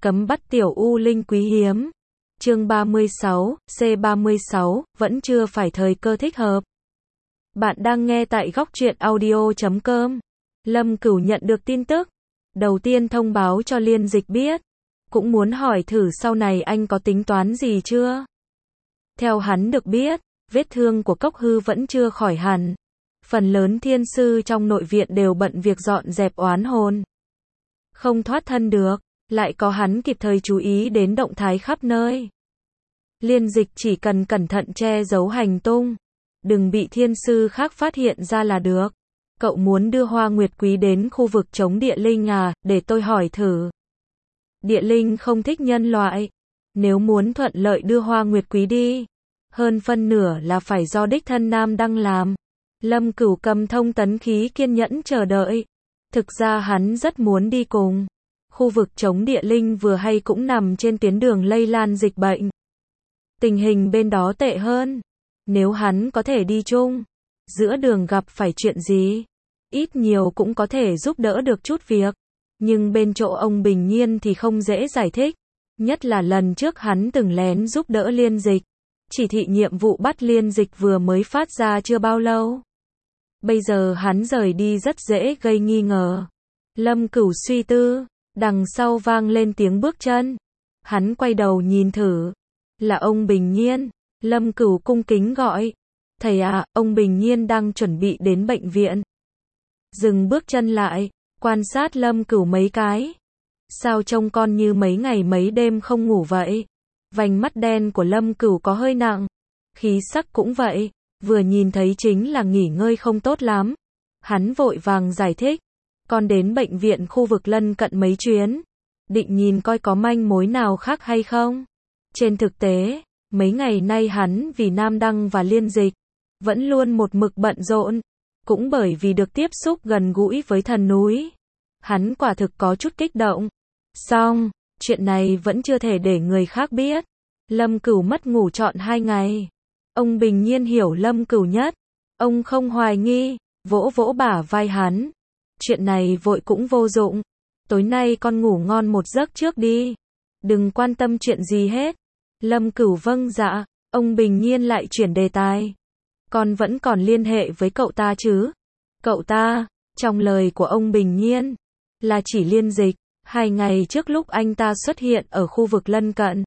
Cấm bắt tiểu u linh quý hiếm. Chương 36, C36, vẫn chưa phải thời cơ thích hợp. Bạn đang nghe tại góc truyện audio.com. Lâm Cửu nhận được tin tức. Đầu tiên thông báo cho Liên Dịch biết. Cũng muốn hỏi thử sau này anh có tính toán gì chưa? Theo hắn được biết, vết thương của Cốc Hư vẫn chưa khỏi hẳn. Phần lớn thiên sư trong nội viện đều bận việc dọn dẹp oán hồn. Không thoát thân được, lại có hắn kịp thời chú ý đến động thái khắp nơi. Liên Dịch chỉ cần cẩn thận che giấu hành tung, đừng bị thiên sư khác phát hiện ra là được. Cậu muốn đưa Hoa Nguyệt Quý đến khu vực chống địa linh à, để tôi hỏi thử. Địa linh không thích nhân loại. Nếu muốn thuận lợi đưa Hoa Nguyệt Quý đi, hơn phân nửa là phải do đích thân Nam Đăng làm. Lâm Cửu cầm thông tấn khí kiên nhẫn chờ đợi. Thực ra hắn rất muốn đi cùng. Khu vực chống địa linh vừa hay cũng nằm trên tuyến đường lây lan dịch bệnh. Tình hình bên đó tệ hơn. Nếu hắn có thể đi chung, giữa đường gặp phải chuyện gì, ít nhiều cũng có thể giúp đỡ được chút việc. Nhưng bên chỗ ông Bình Nhiên thì không dễ giải thích. Nhất là lần trước hắn từng lén giúp đỡ Liên Dịch. Chỉ thị nhiệm vụ bắt Liên Dịch vừa mới phát ra chưa bao lâu. Bây giờ hắn rời đi rất dễ gây nghi ngờ. Lâm Cửu suy tư, đằng sau vang lên tiếng bước chân. Hắn quay đầu nhìn thử. Là ông Bình Nhiên. Lâm Cửu cung kính gọi. Thầy à, ông Bình Nhiên đang chuẩn bị đến bệnh viện. Dừng bước chân lại, quan sát Lâm Cửu mấy cái. Sao trông con như mấy ngày mấy đêm không ngủ vậy? Vành mắt đen của Lâm Cửu có hơi nặng. Khí sắc cũng vậy, vừa nhìn thấy chính là nghỉ ngơi không tốt lắm. Hắn vội vàng giải thích. Con đến bệnh viện khu vực lân cận mấy chuyến. Định nhìn coi có manh mối nào khác hay không. Trên thực tế, mấy ngày nay hắn vì Nam Đăng và Liên Dịch, vẫn luôn một mực bận rộn. Cũng bởi vì được tiếp xúc gần gũi với thần núi, hắn quả thực có chút kích động. Song, chuyện này vẫn chưa thể để người khác biết. Lâm Cửu mất ngủ trọn 2 ngày. Ông Bình Nhiên hiểu Lâm Cửu nhất. Ông không hoài nghi, vỗ vỗ bả vai hắn. Chuyện này vội cũng vô dụng. Tối nay con ngủ ngon một giấc trước đi. Đừng quan tâm chuyện gì hết. Lâm Cửu vâng dạ. Ông Bình Nhiên lại chuyển đề tài. Con vẫn còn liên hệ với cậu ta chứ? Cậu ta, trong lời của ông Bình Nhiên, là chỉ Liên Dịch. 2 ngày trước lúc anh ta xuất hiện ở khu vực lân cận,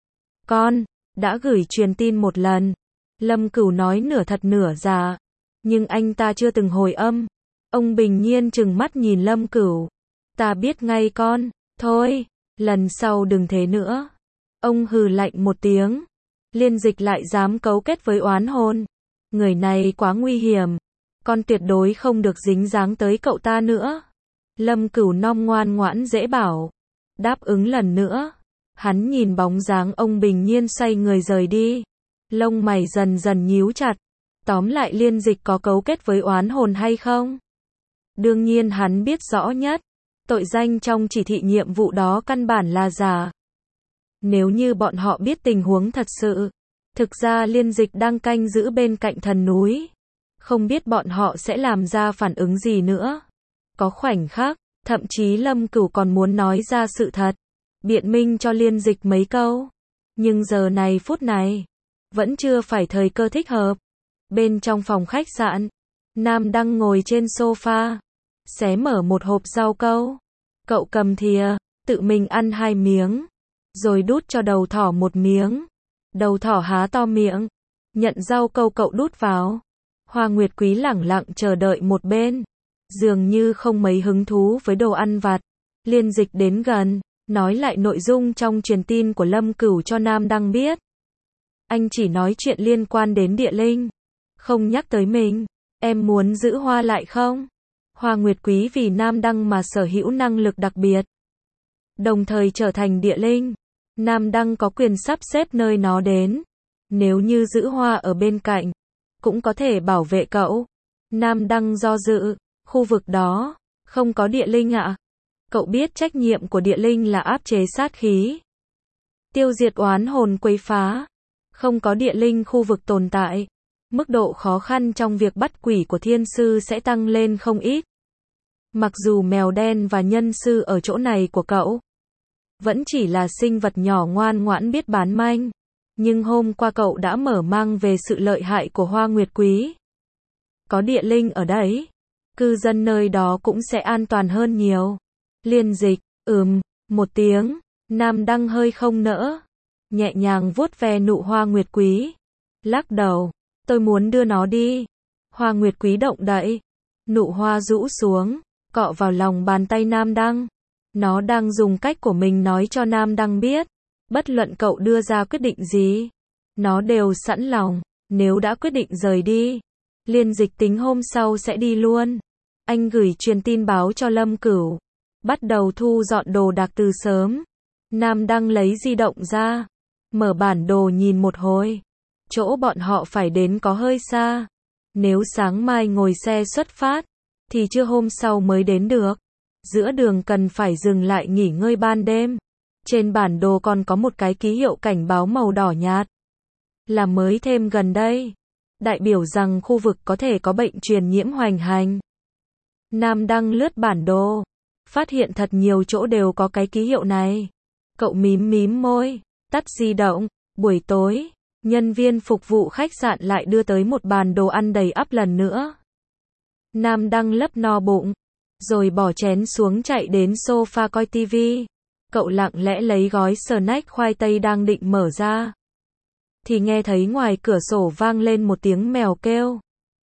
con đã gửi truyền tin một lần. Lâm Cửu nói nửa thật nửa giả, nhưng anh ta chưa từng hồi âm. Ông Bình Nhiên trừng mắt nhìn Lâm Cửu. Ta biết ngay con, thôi, lần sau đừng thế nữa. Ông hừ lạnh một tiếng. Liên Dịch lại dám cấu kết với oán hồn. Người này quá nguy hiểm. Con tuyệt đối không được dính dáng tới cậu ta nữa. Lâm Cửu non ngoan ngoãn dễ bảo. Đáp ứng lần nữa. Hắn nhìn bóng dáng ông Bình Nhiên xoay người rời đi. Lông mày dần dần nhíu chặt. Tóm lại Liên Dịch có cấu kết với oán hồn hay không? Đương nhiên hắn biết rõ nhất. Tội danh trong chỉ thị nhiệm vụ đó căn bản là giả. Nếu như bọn họ biết tình huống thật sự, thực ra Liên Dịch đang canh giữ bên cạnh thần núi. Không biết bọn họ sẽ làm ra phản ứng gì nữa. Có khoảnh khắc, thậm chí Lâm Cửu còn muốn nói ra sự thật. Biện minh cho Liên Dịch mấy câu. Nhưng giờ này phút này, vẫn chưa phải thời cơ thích hợp. Bên trong phòng khách sạn, Nam Đăng ngồi trên sofa, xé mở một hộp rau câu. Cậu cầm thìa, tự mình ăn 2 miếng, rồi đút cho đầu thỏ 1 miếng. Đầu thỏ há to miệng, nhận rau câu cậu đút vào. Hoa Nguyệt Quý lẳng lặng chờ đợi một bên, dường như không mấy hứng thú với đồ ăn vặt. Liên Dịch đến gần, nói lại nội dung trong truyền tin của Lâm Cửu cho Nam Đăng biết. Anh chỉ nói chuyện liên quan đến địa linh, không nhắc tới mình. Em muốn giữ Hoa lại không? Hoa Nguyệt Quý vì Nam Đăng mà sở hữu năng lực đặc biệt, đồng thời trở thành địa linh. Nam Đăng có quyền sắp xếp nơi nó đến. Nếu như giữ Hoa ở bên cạnh, cũng có thể bảo vệ cậu. Nam Đăng do dự. Khu vực đó, không có địa linh ạ. Cậu biết trách nhiệm của địa linh là áp chế sát khí, tiêu diệt oán hồn quấy phá. Không có địa linh khu vực tồn tại, mức độ khó khăn trong việc bắt quỷ của thiên sư sẽ tăng lên không ít. Mặc dù mèo đen và nhân sư ở chỗ này của cậu vẫn chỉ là sinh vật nhỏ ngoan ngoãn biết bán manh. Nhưng hôm qua cậu đã mở mang về sự lợi hại của Hoa Nguyệt Quý. Có địa linh ở đấy, cư dân nơi đó cũng sẽ an toàn hơn nhiều. Liên Dịch, một tiếng, Nam Đăng hơi không nỡ, nhẹ nhàng vuốt ve nụ Hoa Nguyệt Quý. Lắc đầu, tôi muốn đưa nó đi. Hoa Nguyệt Quý động đậy, nụ hoa rũ xuống, cọ vào lòng bàn tay Nam Đăng. Nó đang dùng cách của mình nói cho Nam Đăng biết, bất luận cậu đưa ra quyết định gì, nó đều sẵn lòng. Nếu đã quyết định rời đi, Liên Dịch tính hôm sau sẽ đi luôn. Anh gửi truyền tin báo cho Lâm Cửu, bắt đầu thu dọn đồ đạc từ sớm. Nam Đăng lấy di động ra, mở bản đồ nhìn một hồi. Chỗ bọn họ phải đến có hơi xa. Nếu sáng mai ngồi xe xuất phát, thì trưa hôm sau mới đến được. Giữa đường cần phải dừng lại nghỉ ngơi ban đêm. Trên bản đồ còn có một cái ký hiệu cảnh báo màu đỏ nhạt, là mới thêm gần đây, đại biểu rằng khu vực có thể có bệnh truyền nhiễm hoành hành. Nam Đăng lướt bản đồ, phát hiện thật nhiều chỗ đều có cái ký hiệu này. Cậu mím môi, tắt di động. Buổi tối, nhân viên phục vụ khách sạn lại đưa tới một bàn đồ ăn đầy ắp lần nữa. Nam Đăng lấp no bụng, rồi bỏ chén xuống chạy đến sofa coi tivi. Cậu lặng lẽ lấy gói snack khoai tây đang định mở ra, thì nghe thấy ngoài cửa sổ vang lên một tiếng mèo kêu.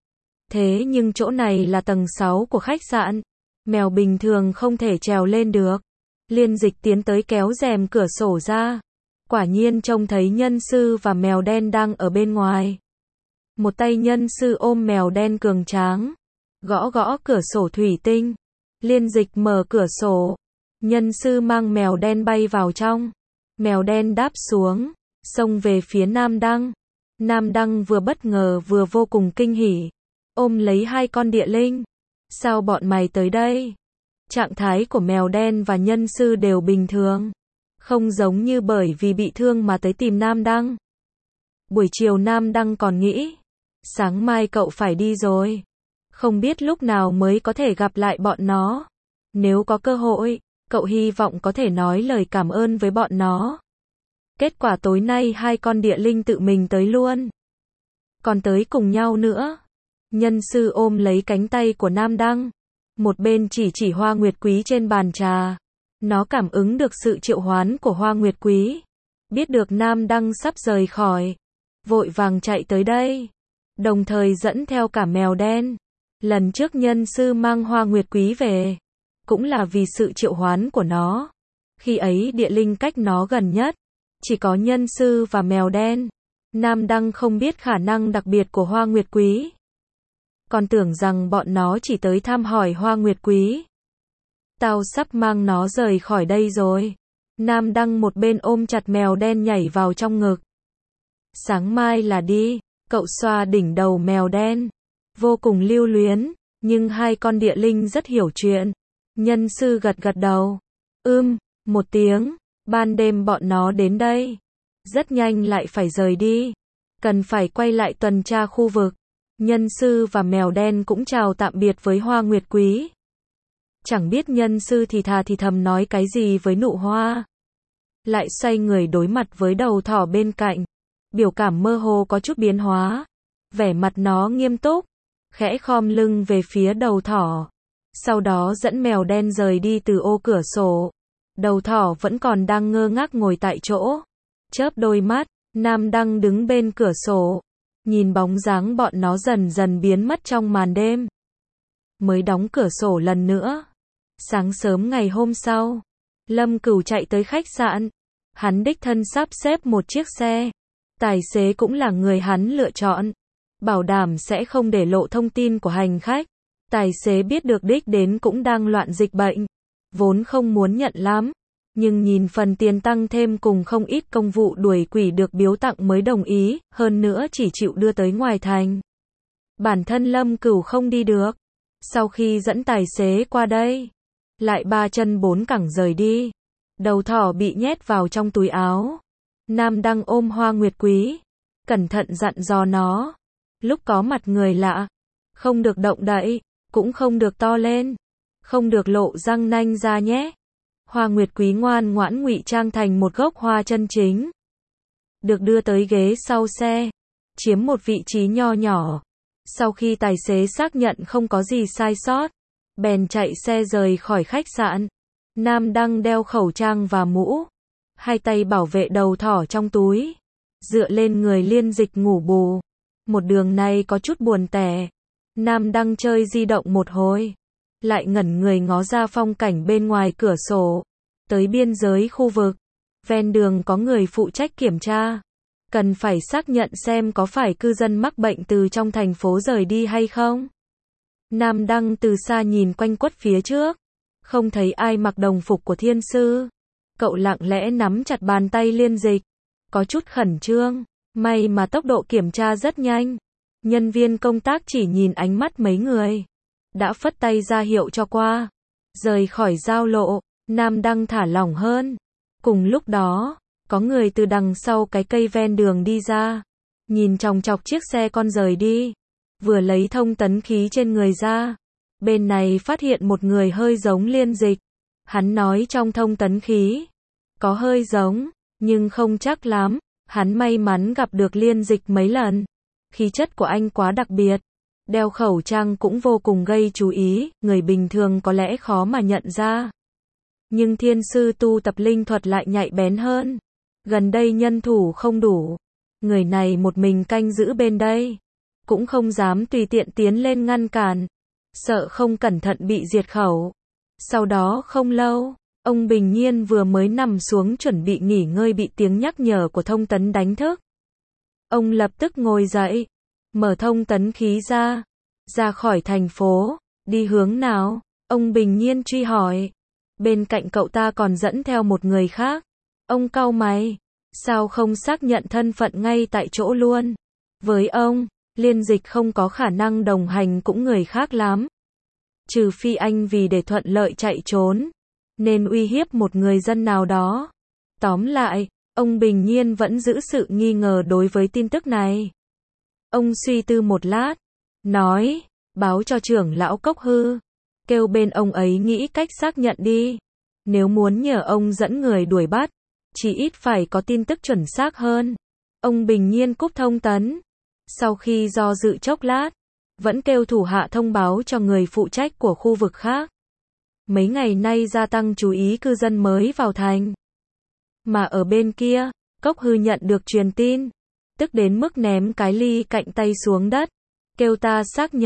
Thế nhưng chỗ này là tầng 6 của khách sạn, mèo bình thường không thể trèo lên được. Liên Dịch tiến tới kéo rèm cửa sổ ra, quả nhiên trông thấy nhân sư và mèo đen đang ở bên ngoài. Một tay nhân sư ôm mèo đen cường tráng, gõ gõ cửa sổ thủy tinh. Liên Dịch mở cửa sổ, nhân sư mang mèo đen bay vào trong. Mèo đen đáp xuống, xông về phía Nam Đăng. Nam Đăng vừa bất ngờ vừa vô cùng kinh hỉ, ôm lấy hai con địa linh. Sao bọn mày tới đây? Trạng thái của mèo đen và nhân sư đều bình thường, không giống như bởi vì bị thương mà tới tìm Nam Đăng. Buổi chiều Nam Đăng còn nghĩ, sáng mai cậu phải đi rồi, không biết lúc nào mới có thể gặp lại bọn nó. Nếu có cơ hội, cậu hy vọng có thể nói lời cảm ơn với bọn nó. Kết quả tối nay hai con địa linh tự mình tới luôn, còn tới cùng nhau nữa. Nhân sư ôm lấy cánh tay của Nam Đăng, một bên chỉ Hoa Nguyệt Quý trên bàn trà. Nó cảm ứng được sự triệu hoán của Hoa Nguyệt Quý, biết được Nam Đăng sắp rời khỏi, vội vàng chạy tới đây, đồng thời dẫn theo cả mèo đen. Lần trước nhân sư mang Hoa Nguyệt Quý về, cũng là vì sự triệu hoán của nó. Khi ấy địa linh cách nó gần nhất, chỉ có nhân sư và mèo đen. Nam Đăng không biết khả năng đặc biệt của Hoa Nguyệt Quý, còn tưởng rằng bọn nó chỉ tới thăm hỏi Hoa Nguyệt Quý. Tao sắp mang nó rời khỏi đây rồi. Nam Đăng một bên ôm chặt mèo đen nhảy vào trong ngực. Sáng mai là đi, cậu xoa đỉnh đầu mèo đen, vô cùng lưu luyến, nhưng hai con địa linh rất hiểu chuyện. Nhân sư gật gật đầu, một tiếng, ban đêm bọn nó đến đây, rất nhanh lại phải rời đi, cần phải quay lại tuần tra khu vực. Nhân sư và mèo đen cũng chào tạm biệt với Hoa Nguyệt Quý. Chẳng biết nhân sư thì thà thì thầm nói cái gì với nụ hoa, lại xoay người đối mặt với đầu thỏ bên cạnh. Biểu cảm mơ hồ có chút biến hóa, vẻ mặt nó nghiêm túc, khẽ khom lưng về phía đầu thỏ, sau đó dẫn mèo đen rời đi từ ô cửa sổ. Đầu thỏ vẫn còn đang ngơ ngác ngồi tại chỗ, chớp đôi mắt. Nam Đăng đứng bên cửa sổ, nhìn bóng dáng bọn nó dần dần biến mất trong màn đêm, mới đóng cửa sổ lần nữa. Sáng sớm ngày hôm sau, Lâm Cửu chạy tới khách sạn, hắn đích thân sắp xếp một chiếc xe, tài xế cũng là người hắn lựa chọn, bảo đảm sẽ không để lộ thông tin của hành khách. Tài xế biết được đích đến cũng đang loạn dịch bệnh, vốn không muốn nhận lắm, nhưng nhìn phần tiền tăng thêm cùng không ít công vụ đuổi quỷ được biếu tặng mới đồng ý, hơn nữa chỉ chịu đưa tới ngoài thành. Bản thân Lâm Cửu không đi được. Sau khi dẫn tài xế qua đây, lại ba chân bốn cẳng rời đi. Đầu thỏ bị nhét vào trong túi áo. Nam Đăng ôm Hoa Nguyệt Quý, cẩn thận dặn dò nó, lúc có mặt người lạ, không được động đậy, cũng không được to lên, không được lộ răng nanh ra nhé. Hoa Nguyệt Quý ngoan ngoãn ngụy trang thành một gốc hoa chân chính. Được đưa tới ghế sau xe, chiếm một vị trí nho nhỏ. Sau khi tài xế xác nhận không có gì sai sót, bèn chạy xe rời khỏi khách sạn. Nam Đăng đeo khẩu trang và mũ, hai tay bảo vệ đầu thỏ trong túi, dựa lên người Liên Dịch ngủ bù. Một đường này có chút buồn tẻ. Nam Đăng chơi di động một hồi, lại ngẩn người ngó ra phong cảnh bên ngoài cửa sổ. Tới biên giới khu vực, ven đường có người phụ trách kiểm tra. Cần phải xác nhận xem có phải cư dân mắc bệnh từ trong thành phố rời đi hay không. Nam Đăng từ xa nhìn quanh quất phía trước, không thấy ai mặc đồng phục của thiên sư. Cậu lặng lẽ nắm chặt bàn tay Liên Dịch, có chút khẩn trương. May mà tốc độ kiểm tra rất nhanh. Nhân viên công tác chỉ nhìn ánh mắt mấy người, đã phất tay ra hiệu cho qua. Rời khỏi giao lộ, Nam Đăng thả lỏng hơn. Cùng lúc đó, có người từ đằng sau cái cây ven đường đi ra, nhìn chòng chọc chiếc xe con rời đi, vừa lấy thông tấn khí trên người ra. Bên này phát hiện một người hơi giống Liên Dịch. Hắn nói trong thông tấn khí, có hơi giống, nhưng không chắc lắm. Hắn may mắn gặp được Liên Dịch mấy lần. Khí chất của anh quá đặc biệt. Đeo khẩu trang cũng vô cùng gây chú ý, người bình thường có lẽ khó mà nhận ra. Nhưng thiên sư tu tập linh thuật lại nhạy bén hơn. Gần đây nhân thủ không đủ. Người này một mình canh giữ bên đây. Cũng không dám tùy tiện tiến lên ngăn cản. Sợ không cẩn thận bị diệt khẩu. Sau đó không lâu, ông Bình Nhiên vừa mới nằm xuống chuẩn bị nghỉ ngơi bị tiếng nhắc nhở của thông tấn đánh thức. Ông lập tức ngồi dậy, mở thông tấn khí ra khỏi thành phố, đi hướng nào? Ông Bình Nhiên truy hỏi. Bên cạnh cậu ta còn dẫn theo một người khác. Ông cau mày, sao không xác nhận thân phận ngay tại chỗ luôn? Với ông, Liên Dịch không có khả năng đồng hành cũng người khác lắm. Trừ phi anh vì để thuận lợi chạy trốn, nên uy hiếp một người dân nào đó. Tóm lại, ông Bình Nhiên vẫn giữ sự nghi ngờ đối với tin tức này. Ông suy tư một lát, nói, báo cho trưởng lão Cốc Hư, kêu bên ông ấy nghĩ cách xác nhận đi. Nếu muốn nhờ ông dẫn người đuổi bắt, chỉ ít phải có tin tức chuẩn xác hơn. Ông Bình Nhiên cúp thông tấn. Sau khi do dự chốc lát, vẫn kêu thủ hạ thông báo cho người phụ trách của khu vực khác. Mấy ngày nay gia tăng chú ý cư dân mới vào thành. Mà ở bên kia, Cốc Hư nhận được truyền tin, tức đến mức ném cái ly cạnh tay xuống đất, kêu ta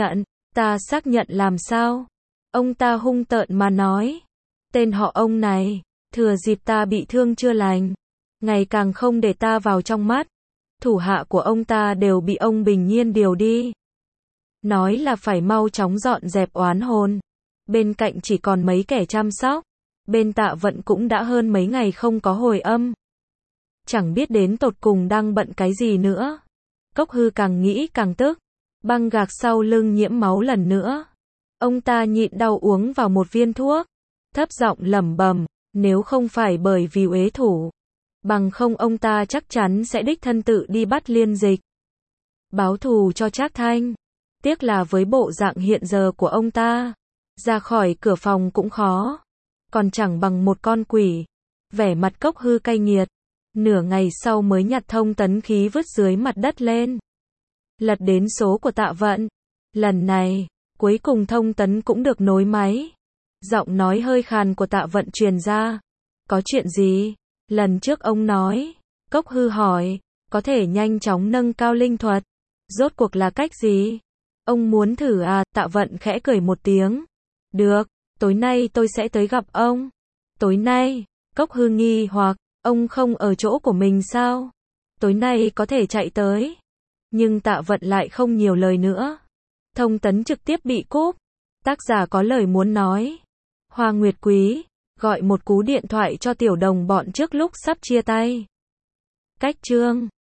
xác nhận làm sao? Ông ta hung tợn mà nói, tên họ ông này, thừa dịp ta bị thương chưa lành, ngày càng không để ta vào trong mắt. Thủ hạ của ông ta đều bị ông Bình Nhiên điều đi. Nói là phải mau chóng dọn dẹp oán hồn. Bên cạnh chỉ còn mấy kẻ chăm sóc. Bên Tạ Vận cũng đã hơn mấy ngày không có hồi âm. Chẳng biết đến tột cùng đang bận cái gì nữa. Cốc Hư càng nghĩ càng tức. Băng gạc sau lưng nhiễm máu lần nữa. Ông ta nhịn đau uống vào một viên thuốc. Thấp giọng lẩm bẩm, nếu không phải bởi vì uế thủ, bằng không ông ta chắc chắn sẽ đích thân tự đi bắt Liên Dịch. Báo thù cho Trác Thanh. Tiếc là với bộ dạng hiện giờ của ông ta, ra khỏi cửa phòng cũng khó. Còn chẳng bằng một con quỷ. Vẻ mặt Cốc Hư cay nghiệt. Nửa ngày sau mới nhặt thông tấn khí vứt dưới mặt đất lên. Lật đến số của Tạ Vận. Lần này, cuối cùng thông tấn cũng được nối máy. Giọng nói hơi khàn của Tạ Vận truyền ra. Có chuyện gì? Lần trước ông nói. Cốc Hư hỏi. Có thể nhanh chóng nâng cao linh thuật. Rốt cuộc là cách gì? Ông muốn thử à? Tạ Vận khẽ cười một tiếng. Được, tối nay tôi sẽ tới gặp ông. Tối nay? Cốc Hư nghi hoặc. Ông không ở chỗ của mình sao? Tối nay có thể chạy tới. Nhưng Tạ Vận lại không nhiều lời nữa. Thông tấn trực tiếp bị cúp. Tác giả có lời muốn nói. Hoa Nguyệt Quý, gọi một cú điện thoại cho tiểu đồng bọn trước lúc sắp chia tay. Cách chương